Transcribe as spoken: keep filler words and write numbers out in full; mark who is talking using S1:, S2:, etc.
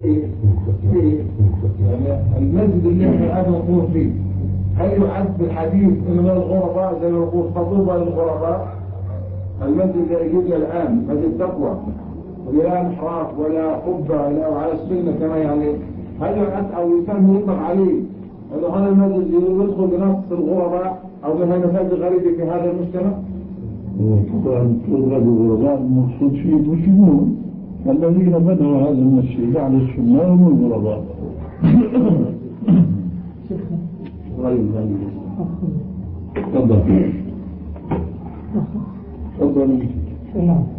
S1: في في يعني المسجد اللي احنا الآن نقول فيه هل يعد بالحديث من الغرباء زي ما نقول خطوبة للغرباء؟ المسجد اللي يجينا الآن مسجد تقوى ولا انحراف ولا قبة ولا على السنة كما يعني، هل يعد أو يسمى يطلق عليه أنه هذا المسجد يدخل بنص الغرباء أو من المساجد الغريبة في هذا المجتمع؟
S2: طبعا تضرب الغرباء المقصود فيه المسلمون الذين بنوا هذا المسجد على السنة هم الغرباء. غريب غريب. تفضل. تفضل.